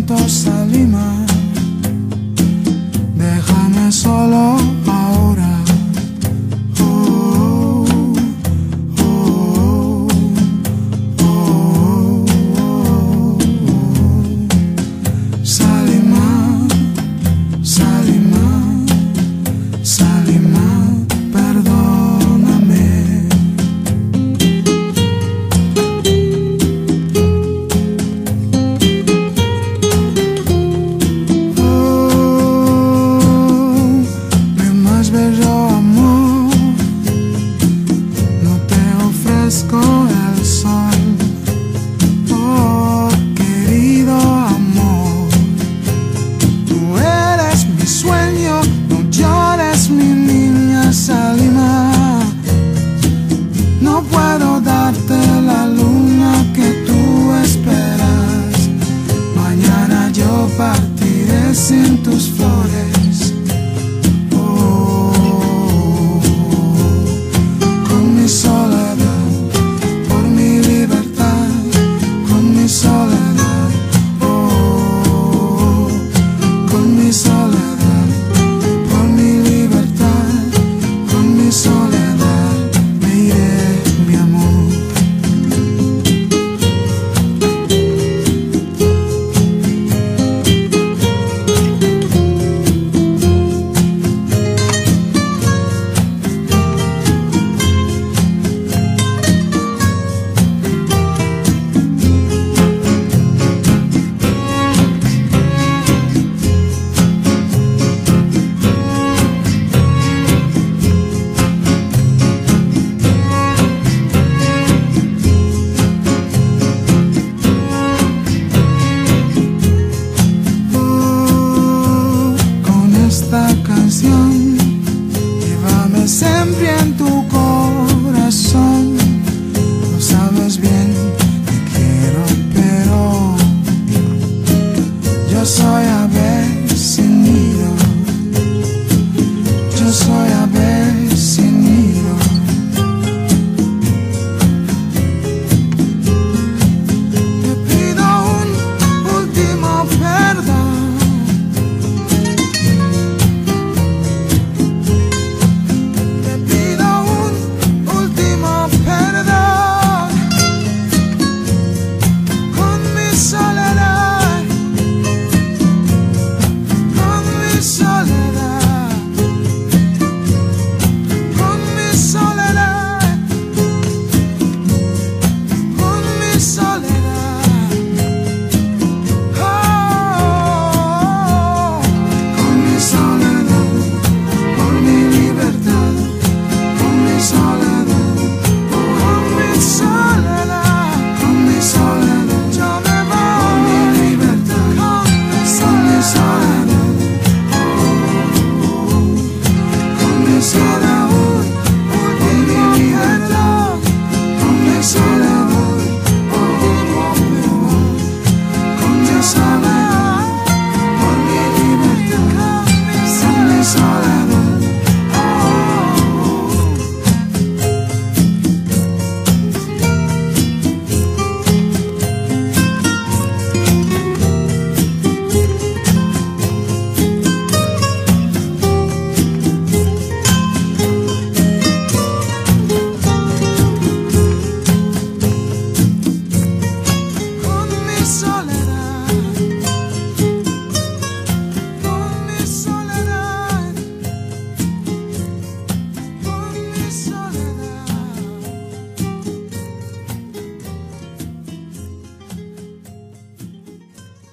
fotos a Lima. Déjame solo ahora. Oh, oh, oh, oh, oh, oh. Salima, Salima, Salima, perdóname. Bello amor, no te ofrezco el sol. Oh, querido amor, tú eres mi sueño, no llores mi niña Salima. No puedo darte la luna que tú esperas. Mañana yo partiré sin tus flores. Llévame siempre en tu corazón. No sabes bien que quiero, pero yo soy ave sin nido. Yo soy ave sin nido. Te pido un último perdón. So